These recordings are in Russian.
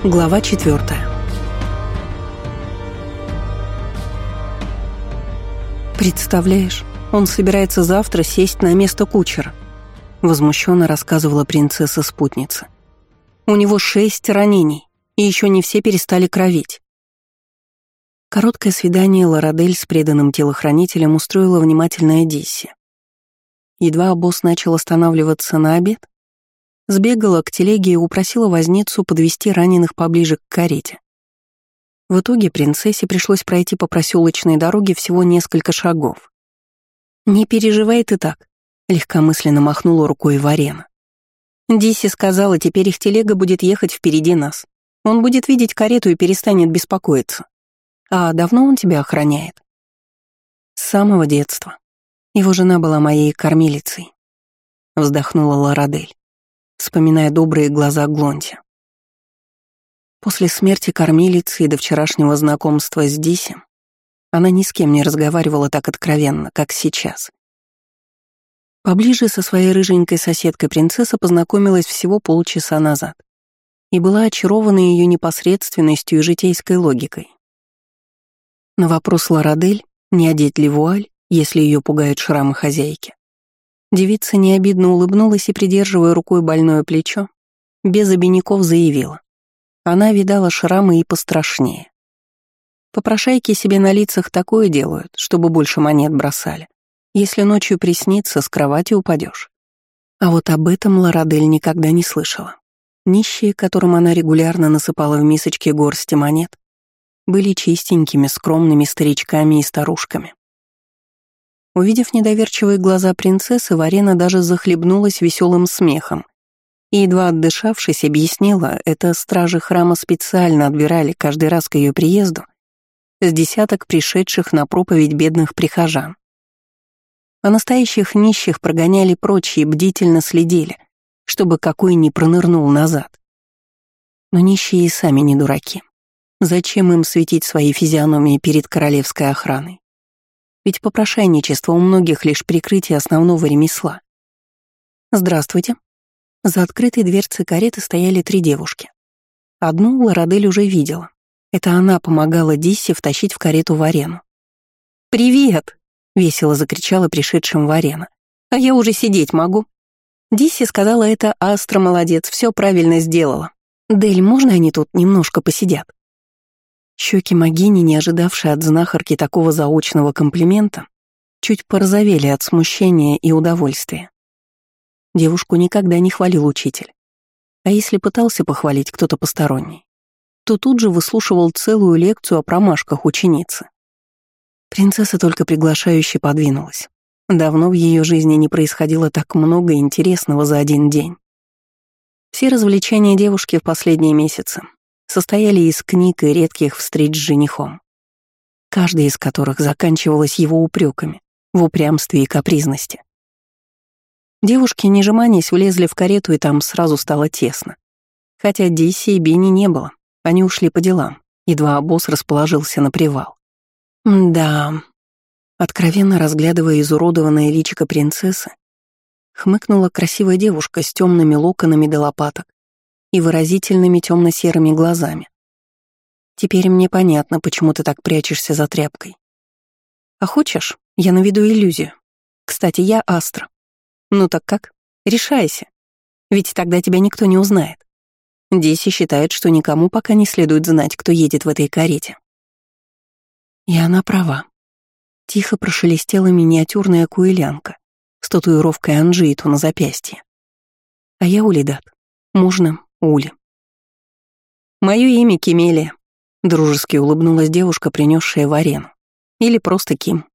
Глава 4. «Представляешь, он собирается завтра сесть на место кучера», — возмущенно рассказывала принцесса-спутница. «У него 6 ранений, и еще не все перестали кровить». Короткое свидание Лорадель с преданным телохранителем устроила внимательная Дисси. Едва босс начал останавливаться на обед, сбегала к телеге и упросила возницу подвести раненых поближе к карете. В итоге принцессе пришлось пройти по проселочной дороге всего несколько шагов. «Не переживай ты так», — легкомысленно махнула рукой Варена. «Дисси сказала, теперь их телега будет ехать впереди нас. Он будет видеть карету и перестанет беспокоиться. А давно он тебя охраняет?» «С самого детства. Его жена была моей кормилицей», — вздохнула Лорадель, вспоминая добрые глаза Глонти. После смерти кормилицы и до вчерашнего знакомства с Диси она ни с кем не разговаривала так откровенно, как сейчас. Поближе со своей рыженькой соседкой принцесса познакомилась всего полчаса назад и была очарована ее непосредственностью и житейской логикой. На вопрос Лорадель, не одеть ли вуаль, если ее пугают шрамы хозяйки, девица необидно улыбнулась и, придерживая рукой больное плечо, без обиняков заявила. Она видала шрамы и пострашнее. Попрошайки себе на лицах такое делают, чтобы больше монет бросали. Если ночью приснится, с кровати упадешь. А вот об этом Лорадель никогда не слышала. Нищие, которым она регулярно насыпала в мисочки горсти монет, были чистенькими, скромными старичками и старушками. Увидев недоверчивые глаза принцессы, Варена даже захлебнулась веселым смехом и, едва отдышавшись, объяснила, это стражи храма специально отбирали каждый раз к ее приезду с десяток пришедших на проповедь бедных прихожан. А настоящих нищих прогоняли прочь и бдительно следили, чтобы какой ни пронырнул назад. Но нищие и сами не дураки. Зачем им светить свои физиономии перед королевской охраной? Ведь попрошайничество у многих лишь прикрытие основного ремесла. «Здравствуйте». За открытой дверцей кареты стояли 3 девушки. Одну Лорадель уже видела. Это она помогала Дисси втащить в карету Варену. «Привет!» — весело закричала пришедшим Варена. «А я уже сидеть могу». Дисси сказала, это Астра молодец, все правильно сделала. «Дель, можно они тут немножко посидят?» Щеки Магини, не ожидавшие от знахарки такого заочного комплимента, чуть порозовели от смущения и удовольствия. Девушку никогда не хвалил учитель. А если пытался похвалить кто-то посторонний, то тут же выслушивал целую лекцию о промашках ученицы. Принцесса только приглашающе подвинулась. Давно в ее жизни не происходило так много интересного за один день. Все развлечения девушки в последние месяцы состояли из книг и редких встреч с женихом, каждая из которых заканчивалась его упреками в упрямстве и капризности. Девушки, не жеманясь, влезли в карету, и там сразу стало тесно. Хотя Дисси и Бенни не было, они ушли по делам, едва босс расположился на привал. Да, откровенно разглядывая изуродованное личико принцессы, хмыкнула красивая девушка с темными локонами до лопаток и выразительными темно-серыми глазами. «Теперь мне понятно, почему ты так прячешься за тряпкой. А хочешь, я наведу иллюзию? Кстати, я Астра. Ну так как? Решайся. Ведь тогда тебя никто не узнает. Дисси считает, что никому пока не следует знать, кто едет в этой карете». И она права. Тихо прошелестела миниатюрная куэлянка с татуировкой Анжиту на запястье. А я Улидат. Можно Ули. «Мое имя Кемелия», — дружески улыбнулась девушка, принесшая Варену. «Или просто Ким».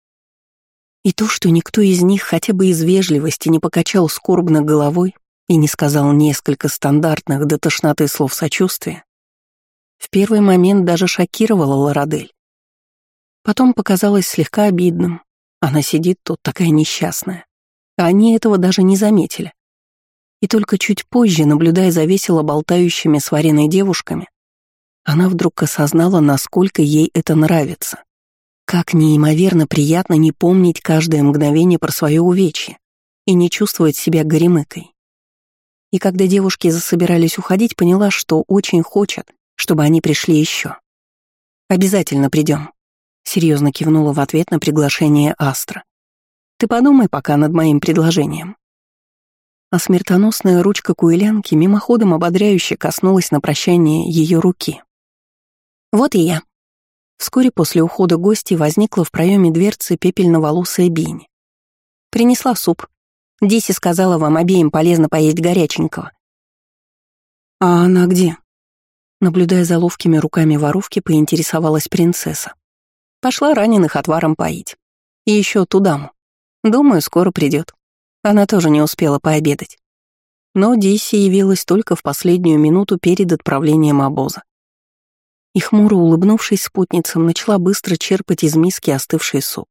И то, что никто из них хотя бы из вежливости не покачал скорбно головой и не сказал несколько стандартных до тошноты слов сочувствия, в первый момент даже шокировала Лорадель. Потом показалось слегка обидным. Она сидит тут такая несчастная, а они этого даже не заметили. И только чуть позже, наблюдая за весело болтающими с Вареной девушками, она вдруг осознала, насколько ей это нравится. Как неимоверно приятно не помнить каждое мгновение про свое увечье и не чувствовать себя горемыкой. И когда девушки засобирались уходить, поняла, что очень хочет, чтобы они пришли еще. «Обязательно придем», — серьезно кивнула в ответ на приглашение Астра. «Ты подумай пока над моим предложением». А смертоносная ручка куэлянки мимоходом ободряюще коснулась на прощание ее руки. «Вот и я». Вскоре после ухода гостей возникла в проеме дверцы пепельноволосая Бинь. «Принесла суп. Диси сказала, вам обеим полезно поесть горяченького». «А она где?» Наблюдая за ловкими руками воровки, поинтересовалась принцесса. «Пошла раненых отваром поить. И еще ту даму. Думаю, скоро придет. Она тоже не успела пообедать». Но Диси явилась только в последнюю минуту перед отправлением обоза. И хмуро улыбнувшись спутницам, начала быстро черпать из миски остывший суп.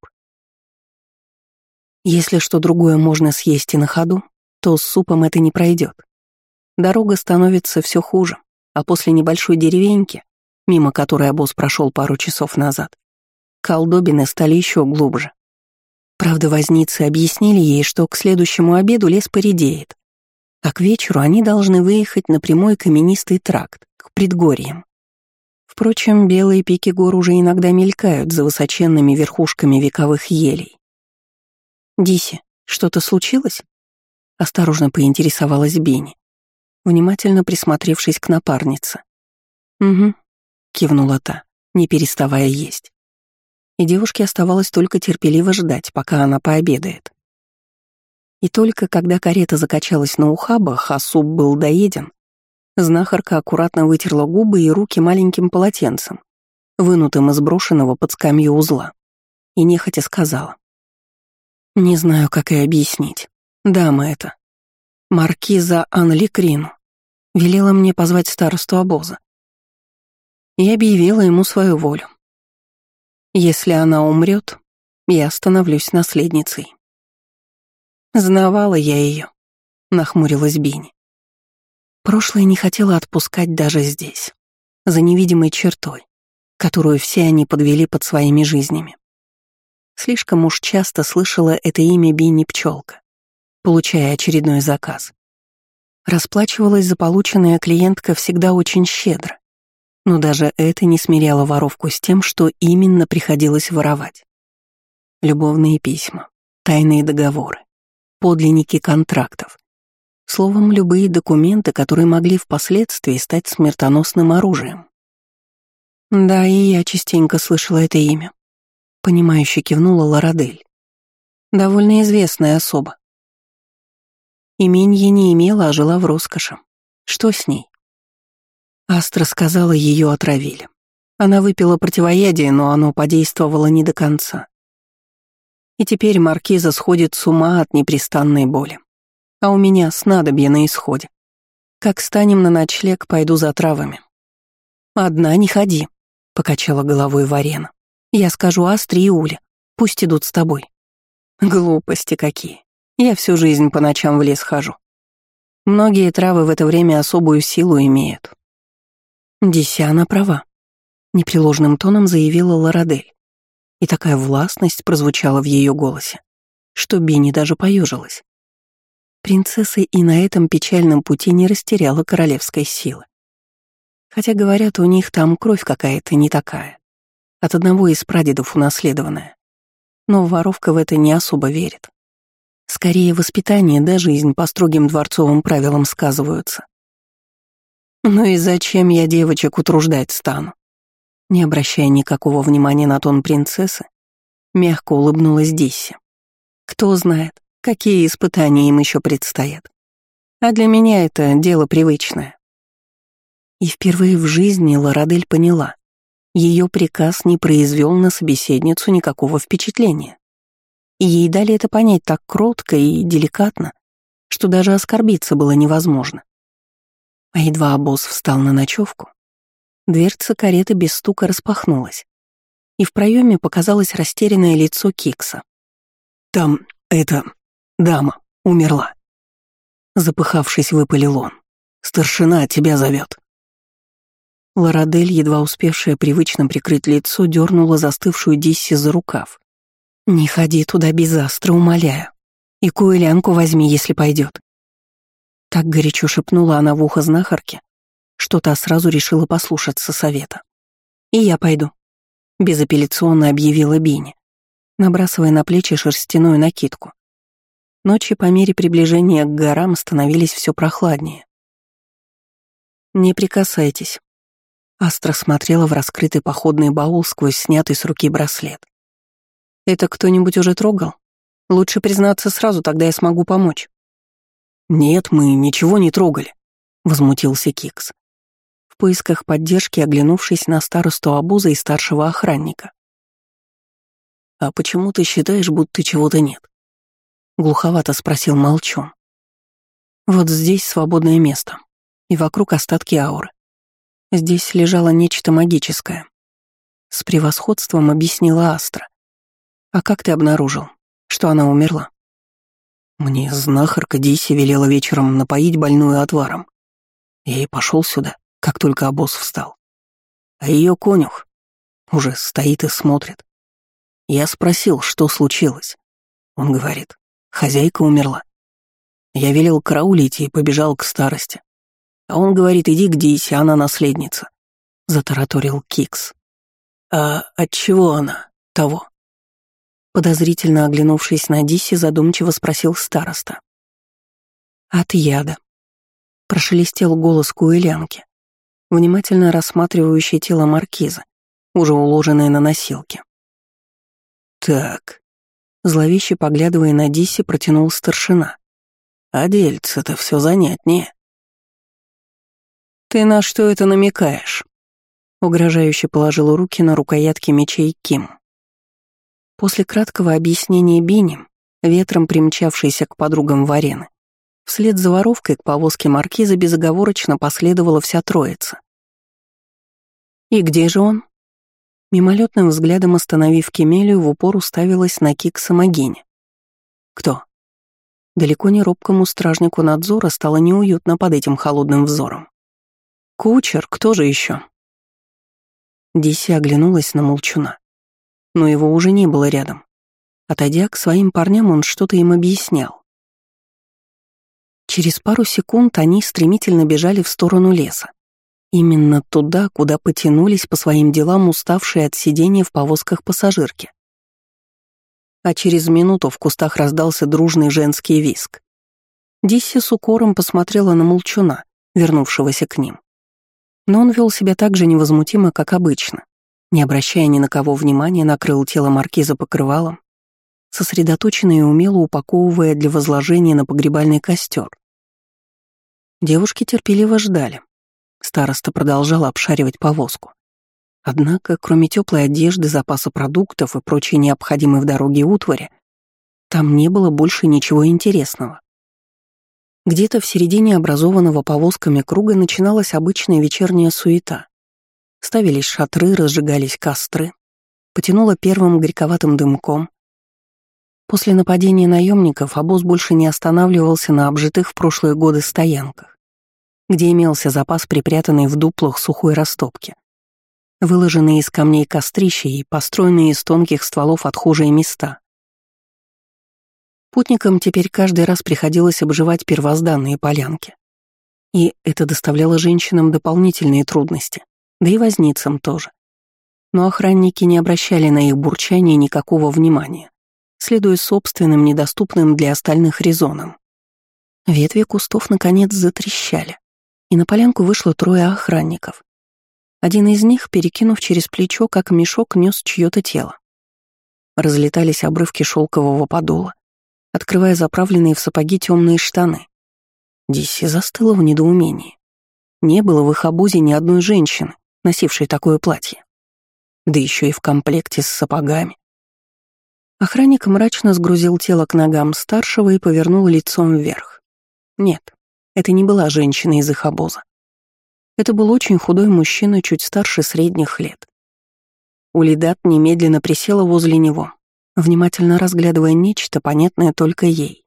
Если что другое можно съесть и на ходу, то с супом это не пройдет. Дорога становится все хуже, а после небольшой деревеньки, мимо которой обоз прошел пару часов назад, колдобины стали еще глубже. Правда, возницы объяснили ей, что к следующему обеду лес поредеет, а к вечеру они должны выехать на прямой каменистый тракт, к предгорьям. Впрочем, белые пики гор уже иногда мелькают за высоченными верхушками вековых елей. «Диси, что-то случилось?» — осторожно поинтересовалась Бенни, внимательно присмотревшись к напарнице. «Угу», — кивнула та, не переставая есть. И девушке оставалось только терпеливо ждать, пока она пообедает. И только когда карета закачалась на ухабах, а суп был доеден, знахарка аккуратно вытерла губы и руки маленьким полотенцем, вынутым из брошенного под скамью узла, и нехотя сказала. «Не знаю, как и объяснить. Дама эта, маркиза Анли Крину, велела мне позвать старосту обоза. Я объявила ему свою волю. Если она умрет, я становлюсь наследницей». «Знавала я ее», — нахмурилась Бинни. Прошлое не хотела отпускать даже здесь, за невидимой чертой, которую все они подвели под своими жизнями. Слишком уж часто слышала это имя Бинни Пчелка, получая очередной заказ. Расплачивалась за полученное клиентка всегда очень щедро, но даже это не смиряло воровку с тем, что именно приходилось воровать. Любовные письма, тайные договоры, подлинники контрактов. Словом, любые документы, которые могли впоследствии стать смертоносным оружием. Да, и я частенько слышала это имя. Понимающе кивнула Ларадель. Довольно известная особа. Именья не имела, а жила в роскоши. Что с ней? Астра сказала, ее отравили. Она выпила противоядие, но оно подействовало не до конца. И теперь маркиза сходит с ума от непрестанной боли. А у меня снадобье на исходе. Как станем на ночлег, пойду за травами. «Одна не ходи», — покачала головой Варена. «Я скажу Астре и Уле, пусть идут с тобой». «Глупости какие. Я всю жизнь по ночам в лес хожу. Многие травы в это время особую силу имеют». «Дися, права», — непреложным тоном заявила Ларадель. И такая властность прозвучала в ее голосе, что Бенни даже поежилась. Принцесса и на этом печальном пути не растеряла королевской силы. Хотя, говорят, у них там кровь какая-то не такая, от одного из прадедов унаследованная. Но воровка в это не особо верит. Скорее, воспитание да жизнь по строгим дворцовым правилам сказываются. «Ну и зачем я девочек утруждать стану?» Не обращая никакого внимания на тон принцессы, мягко улыбнулась Дисси. «Кто знает, какие испытания им еще предстоят. А для меня это дело привычное». И впервые в жизни Ларадель поняла, ее приказ не произвел на собеседницу никакого впечатления. И ей дали это понять так кротко и деликатно, что даже оскорбиться было невозможно. А едва обоз встал на ночевку, дверца кареты без стука распахнулась, и в проеме показалось растерянное лицо Кикса. «Там эта дама умерла», — запыхавшись, выпалил он. «Старшина тебя зовет». Ларадель, едва успевшая привычно прикрыть лицо, дернула застывшую Дисси за рукав. «Не ходи туда без Астры, умоляю. И куэлянку возьми, если пойдет». Так горячо шепнула она в ухо знахарке, что та сразу решила послушаться совета. «И я пойду», — безапелляционно объявила Бини, набрасывая на плечи шерстяную накидку. Ночи по мере приближения к горам становились все прохладнее. «Не прикасайтесь». Астра смотрела в раскрытый походный баул сквозь снятый с руки браслет. «Это кто-нибудь уже трогал? Лучше признаться сразу, тогда я смогу помочь». «Нет, мы ничего не трогали», — возмутился Кикс, в поисках поддержки оглянувшись на старосту обоза и старшего охранника. «А почему ты считаешь, будто чего-то нет?» — глуховато спросил Молчун. «Вот здесь свободное место, и вокруг остатки ауры. Здесь лежало нечто магическое», — с превосходством объяснила Астра. «А как ты обнаружил, что она умерла?» «Мне знахарка Диси велела вечером напоить больную отваром. Я и пошел сюда, как только обоз встал. А ее конюх уже стоит и смотрит. Я спросил, что случилось. Он говорит, хозяйка умерла. Я велел караулить и побежал к старости. А он говорит, иди к Дисе, она наследница», — затараторил Кикс. «А отчего она того?» Подозрительно оглянувшись на Дисси, задумчиво спросил староста. «От яда», — прошелестел голос куэлянки, внимательно рассматривающей тело маркиза, уже уложенное на носилке. «Так», — зловеще поглядывая на Дисси, протянул старшина. «А дельце-то все занятнее». «Ты на что это намекаешь?» — угрожающе положила руки на рукоятки мечей Ким. После краткого объяснения Бини, ветром примчавшейся к подругам Варены, вслед за воровкой к повозке маркиза безоговорочно последовала вся троица. «И где же он?» Мимолетным взглядом остановив Кемелию, в упор уставилась на Кикса Магини. «Кто?» Далеко не робкому стражнику надзора стало неуютно под этим холодным взором. «Кучер, кто же еще?» Диси оглянулась на Молчуна. Но его уже не было рядом. Отойдя к своим парням, он что-то им объяснял. Через пару секунд они стремительно бежали в сторону леса. Именно туда, куда потянулись по своим делам уставшие от сидения в повозках пассажирки. А через минуту в кустах раздался дружный женский визг. Дисси с укором посмотрела на Молчуна, вернувшегося к ним. Но он вел себя так же невозмутимо, как обычно. Не обращая ни на кого внимания, накрыл тело маркиза покрывалом, сосредоточенно и умело упаковывая для возложения на погребальный костер. Девушки терпеливо ждали. Староста продолжала обшаривать повозку. Однако, кроме теплой одежды, запаса продуктов и прочей необходимой в дороге утвари, там не было больше ничего интересного. Где-то в середине образованного повозками круга начиналась обычная вечерняя суета. Ставились шатры, разжигались костры, потянуло первым горьковатым дымком. После нападения наемников обоз больше не останавливался на обжитых в прошлые годы стоянках, где имелся запас, припрятанный в дуплах сухой растопки, выложенные из камней кострища и построенные из тонких стволов отхожие места. Путникам теперь каждый раз приходилось обживать первозданные полянки. И это доставляло женщинам дополнительные трудности, да и возницам тоже. Но охранники не обращали на их бурчание никакого внимания, следуя собственным, недоступным для остальных резонам. Ветви кустов наконец затрещали, и на полянку вышло трое охранников. Один из них, перекинув через плечо, как мешок, нес чье-то тело. Разлетались обрывки шелкового подола, открывая заправленные в сапоги темные штаны. Дисси застыла в недоумении. Не было в их обозе ни одной женщины, носившей такое платье. Да еще и в комплекте с сапогами. Охранник мрачно сгрузил тело к ногам старшего и повернул лицом вверх. Нет, это не была женщина из их обоза. Это был очень худой мужчина, чуть старше средних лет. Улидат немедленно присела возле него, внимательно разглядывая нечто, понятное только ей.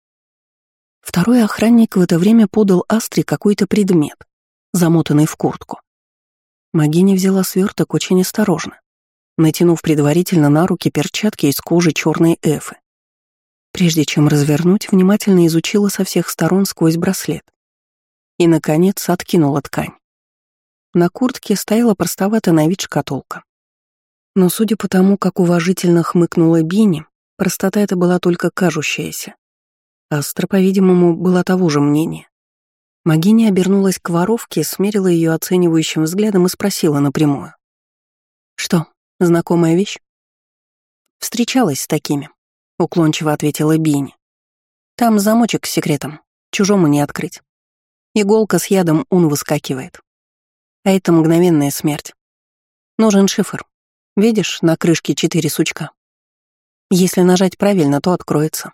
Второй охранник в это время подал Астре какой-то предмет, замотанный в куртку. Магиня взяла сверток очень осторожно, натянув предварительно на руки перчатки из кожи черной эфы. Прежде чем развернуть, внимательно изучила со всех сторон сквозь браслет. И, наконец, откинула ткань. На куртке стояла простоватая на вид шкатулка. Но судя по тому, как уважительно хмыкнула Бини, простота эта была только кажущаяся. Астра, по-видимому, была того же мнения. Магиня обернулась к воровке, смерила ее оценивающим взглядом и спросила напрямую. «Что, знакомая вещь?» «Встречалась с такими», — уклончиво ответила Бини. «Там замочек с секретом, чужому не открыть. Иголка с ядом выскакивает. А это мгновенная смерть. Нужен шифр. Видишь, на крышке 4 сучка. Если нажать правильно, то откроется».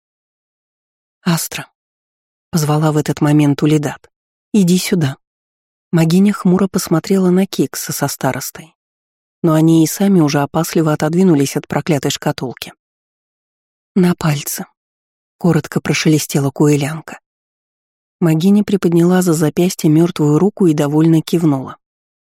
«Астра», — позвала в этот момент Улидат, — «иди сюда». Магиня хмуро посмотрела на Кикса со старостой, но они и сами уже опасливо отодвинулись от проклятой шкатулки. «На пальце», — коротко прошелестела Куэлянка. Магиня приподняла за запястье мертвую руку и довольно кивнула.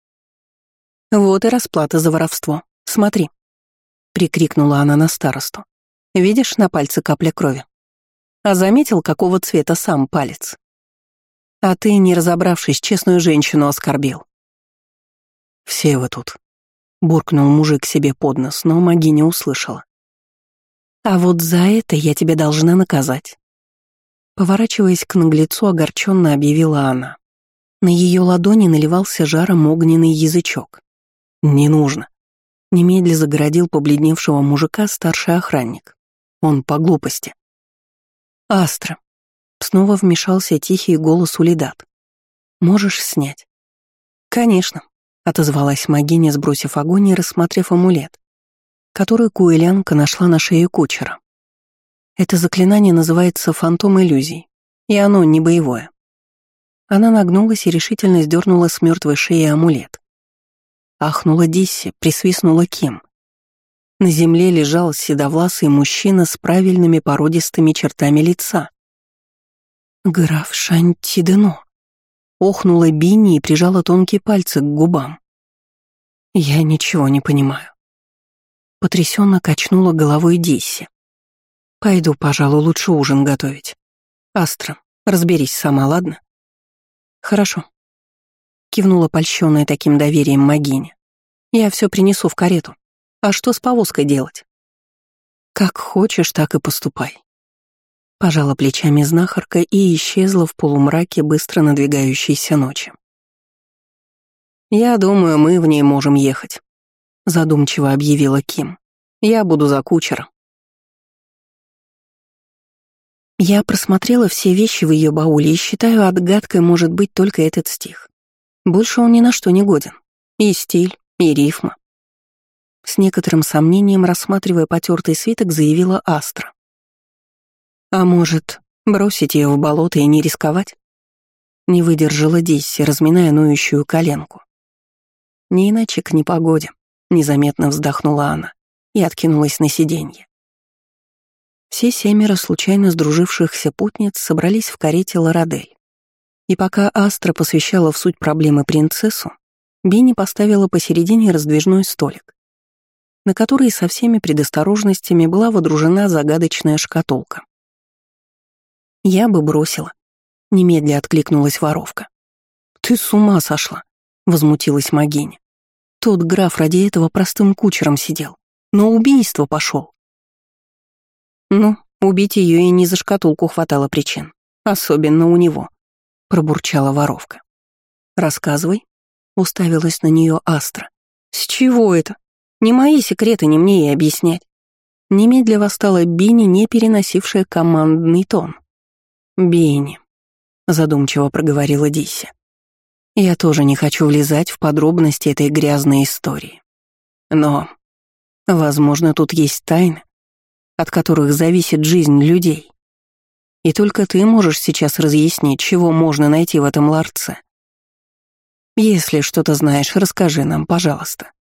«Вот и расплата за воровство. Смотри», — прикрикнула она на старосту. «Видишь, на пальце капля крови? А заметил, какого цвета сам палец? А ты, не разобравшись, честную женщину оскорбил». «Все вы тут», — буркнул мужик себе под нос, но Магиня услышала. «А вот за это я тебя должна наказать». Поворачиваясь к наглецу, огорченно объявила она. На ее ладони наливался жаром огненный язычок. «Не нужно», — немедля загородил побледневшего мужика старший охранник. «Он по глупости». «Астра», — снова вмешался тихий голос Улидат. «Можешь снять?» «Конечно», — отозвалась Магиня, сбросив огонь и рассмотрев амулет, который Куэлянка нашла на шее кучера. Это заклинание называется «Фантом иллюзий», и оно не боевое. Она нагнулась и решительно сдернула с мертвой шеи амулет. Ахнула Дисси, присвистнула Ким. На земле лежал седовласый мужчина с правильными породистыми чертами лица. «Граф Шантидено», — охнула Бинни и прижала тонкие пальцы к губам. «Я ничего не понимаю». Потрясенно качнула головой Дисси. «Пойду, пожалуй, лучше ужин готовить. Астра, разберись сама, ладно?» «Хорошо», — кивнула польщённая таким доверием Магиня. «Я все принесу в карету. А что с повозкой делать?» «Как хочешь, так и поступай». Пожала плечами знахарка и исчезла в полумраке быстро надвигающейся ночи. «Я думаю, мы в ней можем ехать», — задумчиво объявила Ким. «Я буду за кучера». Я просмотрела все вещи в ее бауле и считаю, отгадкой может быть только этот стих. Больше он ни на что не годен. И стиль, и рифма. С некоторым сомнением, рассматривая потертый свиток, заявила Астра. «А может, бросить ее в болото и не рисковать?» Не выдержала Дисси, разминая ноющую коленку. «Не иначе к непогоде», — незаметно вздохнула она и откинулась на сиденье. Все 7 случайно сдружившихся путниц собрались в карете Лорадель. И пока Астра посвящала в суть проблемы принцессу, Бинни поставила посередине раздвижной столик, на который со всеми предосторожностями была водружена загадочная шкатулка. «Я бы бросила», — немедля откликнулась воровка. «Ты с ума сошла», — возмутилась Магиня. «Тот граф ради этого простым кучером сидел, но убийство пошел». «Ну, убить ее и не за шкатулку хватало причин, особенно у него», — пробурчала воровка. «Рассказывай», — уставилась на нее Астра. «С чего это? Не мои секреты, не мне и объяснять». Немедля восстала Бинни, не переносившая командный тон. «Бинни», — задумчиво проговорила Дисси. «Я тоже не хочу влезать в подробности этой грязной истории. Но, возможно, тут есть тайны, от которых зависит жизнь людей. И только ты можешь сейчас разъяснить, чего можно найти в этом ларце. Если что-то знаешь, расскажи нам, пожалуйста».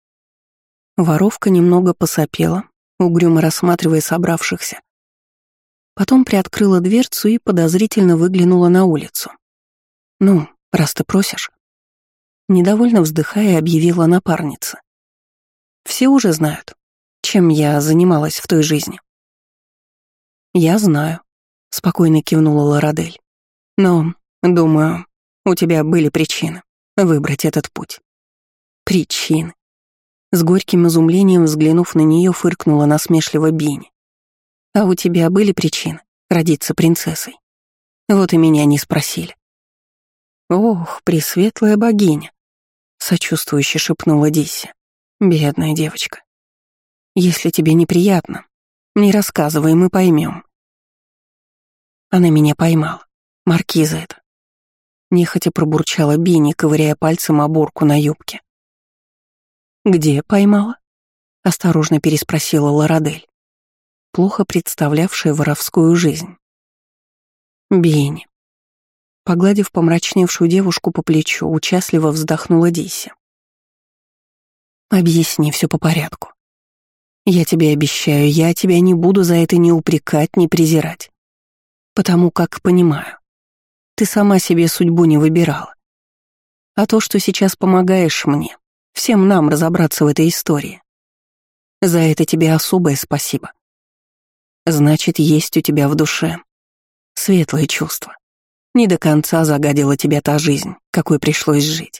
Воровка немного посопела, угрюмо рассматривая собравшихся. Потом приоткрыла дверцу и подозрительно выглянула на улицу. «Ну, раз ты просишь». Недовольно вздыхая, объявила напарница. «Все уже знают, чем я занималась в той жизни». «Я знаю», — спокойно кивнула Лорадель. «Но, думаю, у тебя были причины выбрать этот путь». «Причины?» С горьким изумлением взглянув на нее, фыркнула насмешливо Бини. «А у тебя были причины родиться принцессой? Вот и меня не спросили». «Ох, пресветлая богиня», — сочувствующе шепнула Дисси. «Бедная девочка. Если тебе неприятно, не рассказывай, мы поймем». Она меня поймала. Маркиза это. Нехотя пробурчала Бини, ковыряя пальцем оборку на юбке. «Где поймала?» — осторожно переспросила Лорадель, плохо представлявшая воровскую жизнь. «Бини». Погладив помрачневшую девушку по плечу, участливо вздохнула Дисси. «Объясни все по порядку. Я тебе обещаю, я тебя не буду за это ни упрекать, ни презирать. Потому как понимаю, ты сама себе судьбу не выбирала. А то, что сейчас помогаешь мне, всем нам разобраться в этой истории, за это тебе особое спасибо. Значит, есть у тебя в душе светлое чувство. Не до конца загадила тебя та жизнь, какой пришлось жить».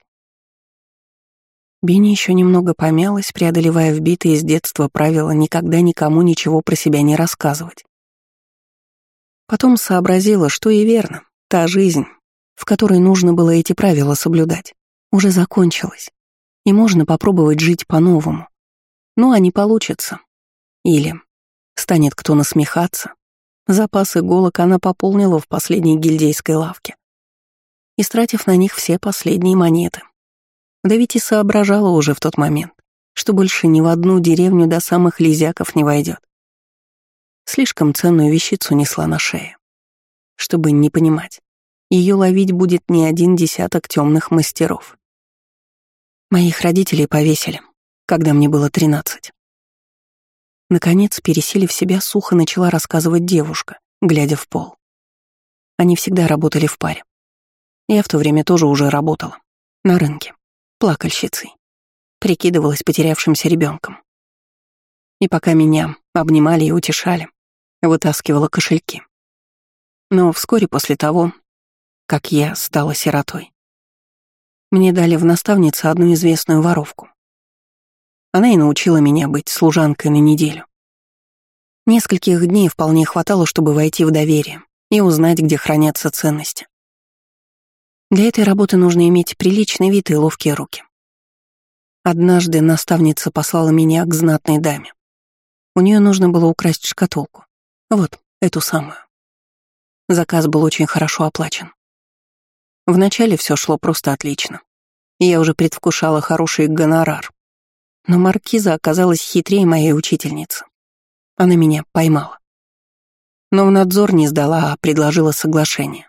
Бини еще немного помялась, преодолевая вбитые с детства правила никогда никому ничего про себя не рассказывать. Потом сообразила, что и верно, та жизнь, в которой нужно было эти правила соблюдать, уже закончилась, и можно попробовать жить по-новому. Ну, а не получится. Или станет кто насмехаться. Запас иголок она пополнила в последней гильдейской лавке, истратив на них все последние монеты. Да ведь и соображала уже в тот момент, что больше ни в одну деревню до самых лизяков не войдет. Слишком ценную вещицу несла на шее. Чтобы не понимать, ее ловить будет не один десяток темных мастеров. Моих родителей повесили, когда мне было 13. Наконец, пересилив себя, сухо начала рассказывать девушка, глядя в пол. Они всегда работали в паре. Я в то время тоже уже работала. На рынке. Плакальщицей. Прикидывалась потерявшимся ребенком. И пока меня обнимали и утешали, вытаскивала кошельки. Но вскоре после того, как я стала сиротой, мне дали в наставнице одну известную воровку. Она и научила меня быть служанкой на неделю. Нескольких дней вполне хватало, чтобы войти в доверие и узнать, где хранятся ценности. Для этой работы нужно иметь приличный вид и ловкие руки. Однажды наставница послала меня к знатной даме. У нее нужно было украсть шкатулку. Вот, эту самую. Заказ был очень хорошо оплачен. Вначале все шло просто отлично. И я уже предвкушала хороший гонорар. Но маркиза оказалась хитрее моей учительницы. Она меня поймала. Но в надзор не сдала, а предложила соглашение.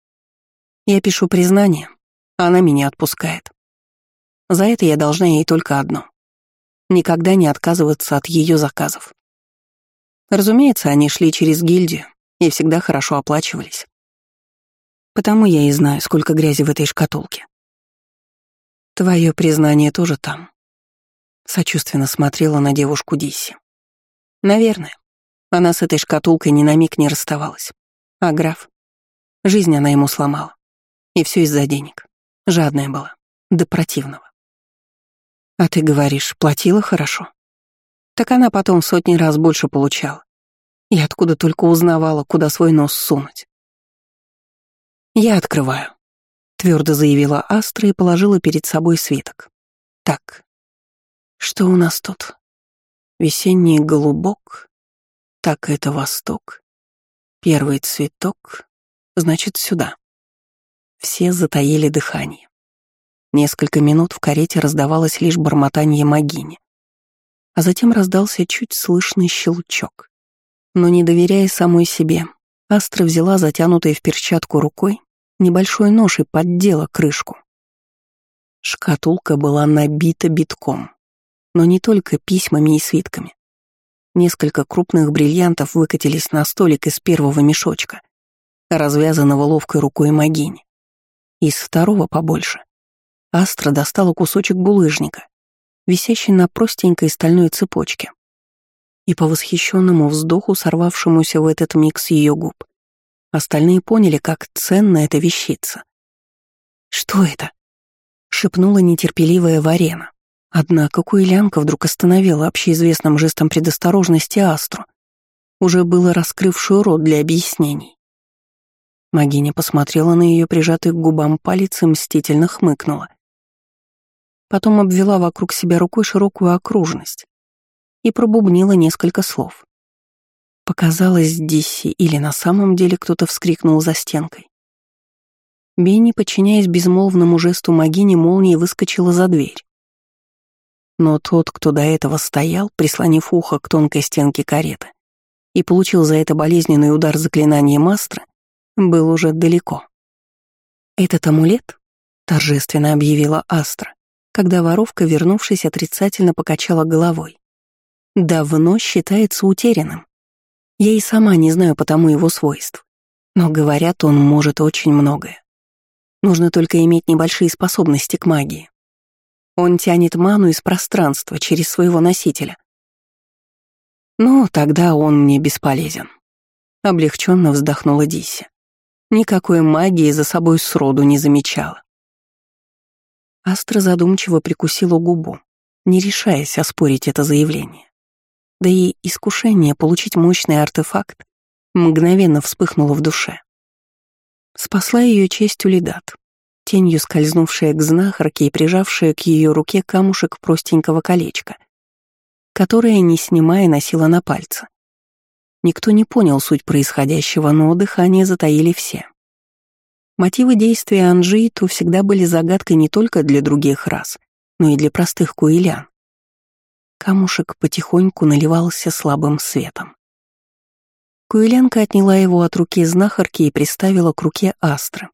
Я пишу признание, а она меня отпускает. За это я должна ей только одно — никогда не отказываться от ее заказов. Разумеется, они шли через гильдию и всегда хорошо оплачивались. Потому я и знаю, сколько грязи в этой шкатулке. Твое признание тоже там. Сочувственно смотрела на девушку Дисси. Наверное, она с этой шкатулкой ни на миг не расставалась. А граф? Жизнь она ему сломала. И все из-за денег. Жадная была. До противного. А ты говоришь, платила хорошо? Так она потом в сотни раз больше получала. И откуда только узнавала, куда свой нос сунуть. «Я открываю», — твердо заявила Астра и положила перед собой свиток. «Так, что у нас тут? Весенний голубок. Так, это восток. Первый цветок. Значит, сюда». Все затаили дыхание. Несколько минут в карете раздавалось лишь бормотание могини. А затем раздался чуть слышный щелчок. Но не доверяя самой себе, Астра взяла затянутой в перчатку рукой небольшой нож и поддела крышку. Шкатулка была набита битком, но не только письмами и свитками. Несколько крупных бриллиантов выкатились на столик из первого мешочка, развязанного ловкой рукой могини. Из второго побольше Астра достала кусочек булыжника, висящий на простенькой стальной цепочке. И по восхищенному вздоху, сорвавшемуся в этот миг с ее губ, остальные поняли, как ценна эта вещица. «Что это?» — шепнула нетерпеливая Варена. Однако Куэлянка вдруг остановила общеизвестным жестом предосторожности Астру, уже было раскрывшую рот для объяснений. Магиня посмотрела на ее прижатый к губам палец и мстительно хмыкнула. Потом обвела вокруг себя рукой широкую окружность и пробубнила несколько слов. Показалось Дисси, или на самом деле кто-то вскрикнул за стенкой. Бенни, подчиняясь безмолвному жесту Магини, молнией выскочила за дверь. Но тот, кто до этого стоял, прислонив ухо к тонкой стенке кареты, и получил за это болезненный удар заклинания Мастра, был уже далеко. «Этот амулет», — торжественно объявила Астра, когда воровка, вернувшись, отрицательно покачала головой, давно считается утерянным. Я и сама не знаю потому его свойств, но, говорят, он может очень многое. Нужно только иметь небольшие способности к магии. Он тянет ману из пространства через своего носителя. Ну, тогда он мне бесполезен. Облегченно вздохнула Дисси. Никакой магии за собой сроду не замечала. Астра задумчиво прикусила губу, не решаясь оспорить это заявление. Да и искушение получить мощный артефакт мгновенно вспыхнуло в душе. Спасла ее честь Улидат, тенью скользнувшая к знахарке и прижавшая к ее руке камушек простенького колечка, которое, не снимая, носила на пальце. Никто не понял суть происходящего, но дыхание затаили все. Мотивы действия Анжииту всегда были загадкой не только для других рас, но и для простых куэлян. Камушек потихоньку наливался слабым светом. Куэлянка отняла его от руки знахарки и приставила к руке Астры.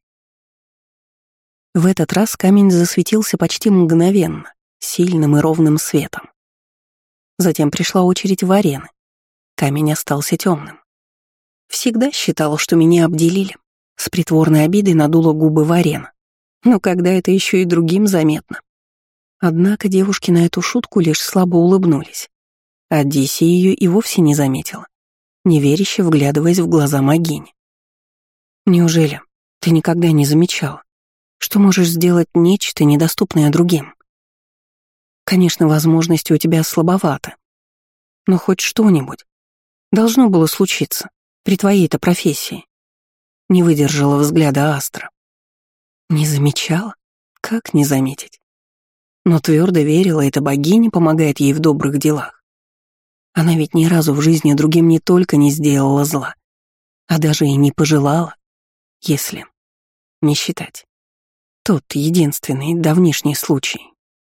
В этот раз камень засветился почти мгновенно, сильным и ровным светом. Затем пришла очередь Варены. Камень остался темным. Всегда считала, что меня обделили. С притворной обидой надула губы Варена. Но когда это еще и другим заметно. Однако девушки на эту шутку лишь слабо улыбнулись. А Дисси ее и вовсе не заметила, неверяще вглядываясь в глаза Магини. «Неужели ты никогда не замечала, что можешь сделать нечто, недоступное другим? Конечно, возможности у тебя слабоваты, но хоть что-нибудь должно было случиться при твоей-то профессии». Не выдержала взгляда Астра. Не замечала? Как не заметить? Но твердо верила, эта богиня помогает ей в добрых делах. Она ведь ни разу в жизни другим не только не сделала зла, а даже и не пожелала, если не считать тот единственный давнишний случай.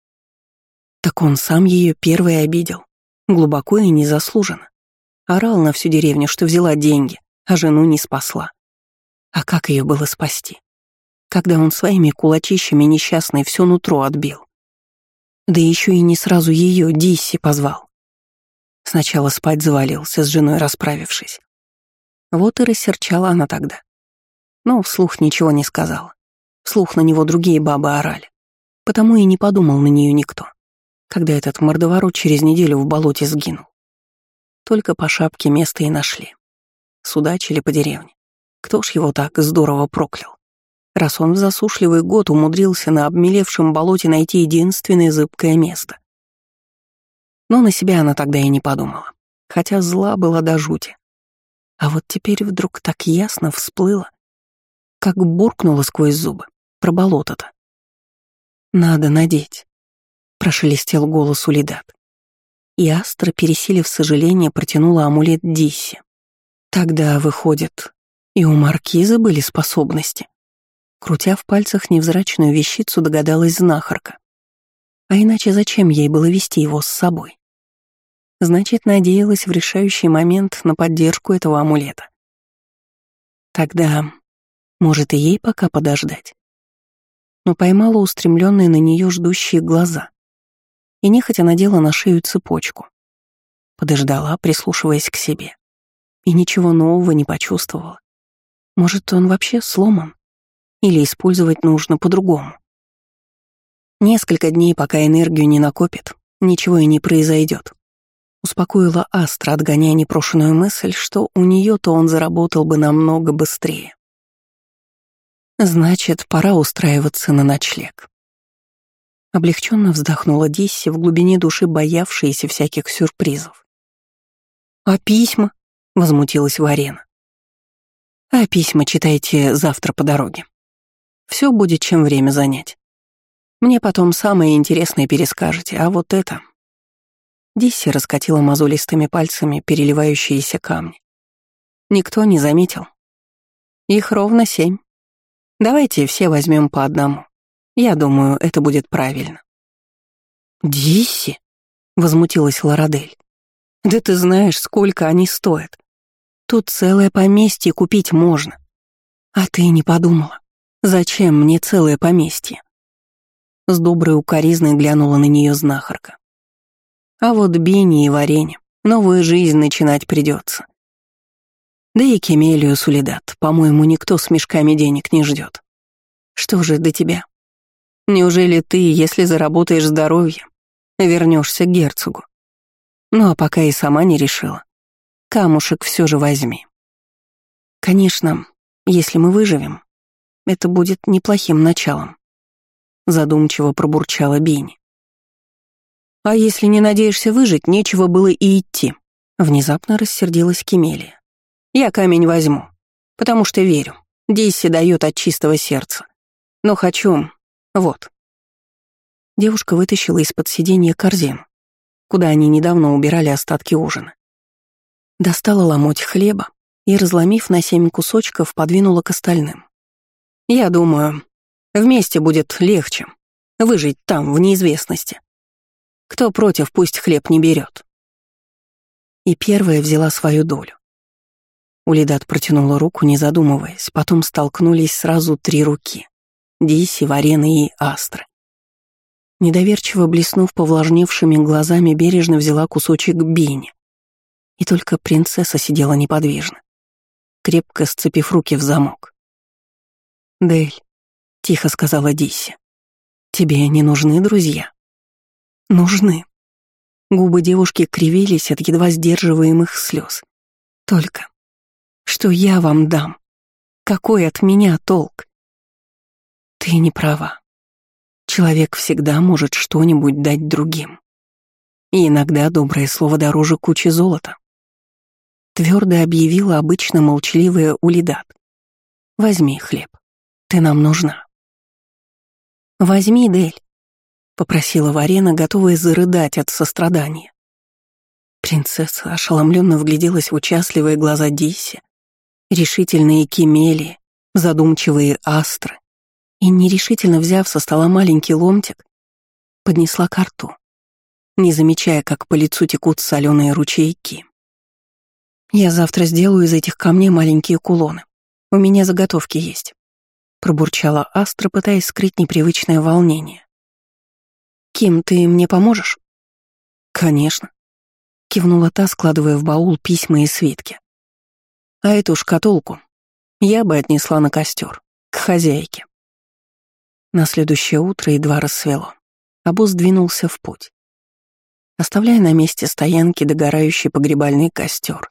Так он сам ее первый обидел, глубоко и незаслуженно. Орал на всю деревню, что взяла деньги, а жену не спасла. А как ее было спасти, когда он своими кулачищами несчастной все нутро отбил? Да еще и не сразу ее, Дисси, позвал. Сначала спать завалился, с женой расправившись. Вот и рассерчала она тогда. Но вслух ничего не сказала. Вслух на него другие бабы орали. Потому и не подумал на нее никто, когда этот мордоворот через неделю в болоте сгинул. Только по шапке место и нашли. Судачили по деревне. Кто ж его так здорово проклял? Раз он в засушливый год умудрился на обмелевшем болоте найти единственное зыбкое место. Но на себя она тогда и не подумала, хотя зла была до жути. А вот теперь вдруг так ясно всплыло, как буркнула сквозь зубы про болото-то. «Надо надеть», — прошелестел голос Улидат. И Астра, пересилив сожаление, протянула амулет Дисси. Тогда, выходит, и у маркиза были способности. Крутя в пальцах невзрачную вещицу, догадалась знахарка. А иначе зачем ей было вести его с собой? Значит, надеялась в решающий момент на поддержку этого амулета. Тогда, может, и ей пока подождать. Но поймала устремленные на нее ждущие глаза и нехотя надела на шею цепочку. Подождала, прислушиваясь к себе. И ничего нового не почувствовала. Может, он вообще сломан? Или использовать нужно по-другому? Несколько дней, пока энергию не накопит, ничего и не произойдет. Успокоила Астра, отгоняя непрошенную мысль, что у нее-то он заработал бы намного быстрее. Значит, пора устраиваться на ночлег. Облегченно вздохнула Дисси, в глубине души боявшаяся всяких сюрпризов. «А письма?» — возмутилась Варена. «А письма читайте завтра по дороге. Все будет чем время занять. Мне потом самое интересное перескажете, а вот это...» Дисси раскатила мозолистыми пальцами переливающиеся камни. «Никто не заметил. Их ровно 7. Давайте все возьмем по одному. Я думаю, это будет правильно». «Дисси?» — возмутилась Лорадель. «Да ты знаешь, сколько они стоят. Тут целое поместье купить можно. А ты не подумала, зачем мне целое поместье?» С доброй укоризной глянула на нее знахарка. «А вот Бини и Варене новую жизнь начинать придется. Да и Кемелию Сулидат, по-моему, никто с мешками денег не ждет. Что же до тебя? Неужели ты, если заработаешь здоровье, вернешься к герцогу? Ну а пока и сама не решила. Камушек все же возьми. Конечно, если мы выживем, это будет неплохим началом», задумчиво пробурчала Бини. «А если не надеешься выжить, нечего было и идти», внезапно рассердилась Кемелия. «Я камень возьму, потому что верю. Дисси дает от чистого сердца. Но хочу... вот». Девушка вытащила из-под сиденья корзину, куда они недавно убирали остатки ужина. Достала ломоть хлеба и, разломив на 7 кусочков, подвинула к остальным. «Я думаю, вместе будет легче выжить там, в неизвестности. Кто против, пусть хлеб не берет». И первая взяла свою долю. Улидат протянула руку, не задумываясь, потом столкнулись сразу 3 руки — Дисси, Варены и Астры. Недоверчиво блеснув повлажневшими глазами, бережно взяла кусочек Бини. И только принцесса сидела неподвижно, крепко сцепив руки в замок. «Дель», — тихо сказала Дисси, — «тебе не нужны друзья?» «Нужны». Губы девушки кривились от едва сдерживаемых слез. «Только что я вам дам? Какой от меня толк?» «Ты не права. Человек всегда может что-нибудь дать другим. И иногда доброе слово дороже кучи золота», твердо объявила обычно молчаливая Улидат. «Возьми хлеб. Ты нам нужна». «Возьми, Дель», — попросила Варена, готовая зарыдать от сострадания. Принцесса ошеломленно вгляделась в участливые глаза Дисси, решительные Кемелии, задумчивые Астры, и, нерешительно взяв со стола маленький ломтик, поднесла ко рту, не замечая, как по лицу текут соленые ручейки. «Я завтра сделаю из этих камней маленькие кулоны. У меня заготовки есть», — пробурчала Астра, пытаясь скрыть непривычное волнение. «Ким, ты мне поможешь?» «Конечно», — кивнула та, складывая в баул письма и свитки. «А эту шкатулку я бы отнесла на костер, к хозяйке». На следующее утро едва рассвело. Обоз двинулся в путь, оставляя на месте стоянки догорающий погребальный костер,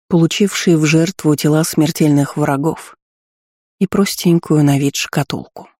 получивший в жертву тела смертельных врагов, и простенькую на вид шкатулку.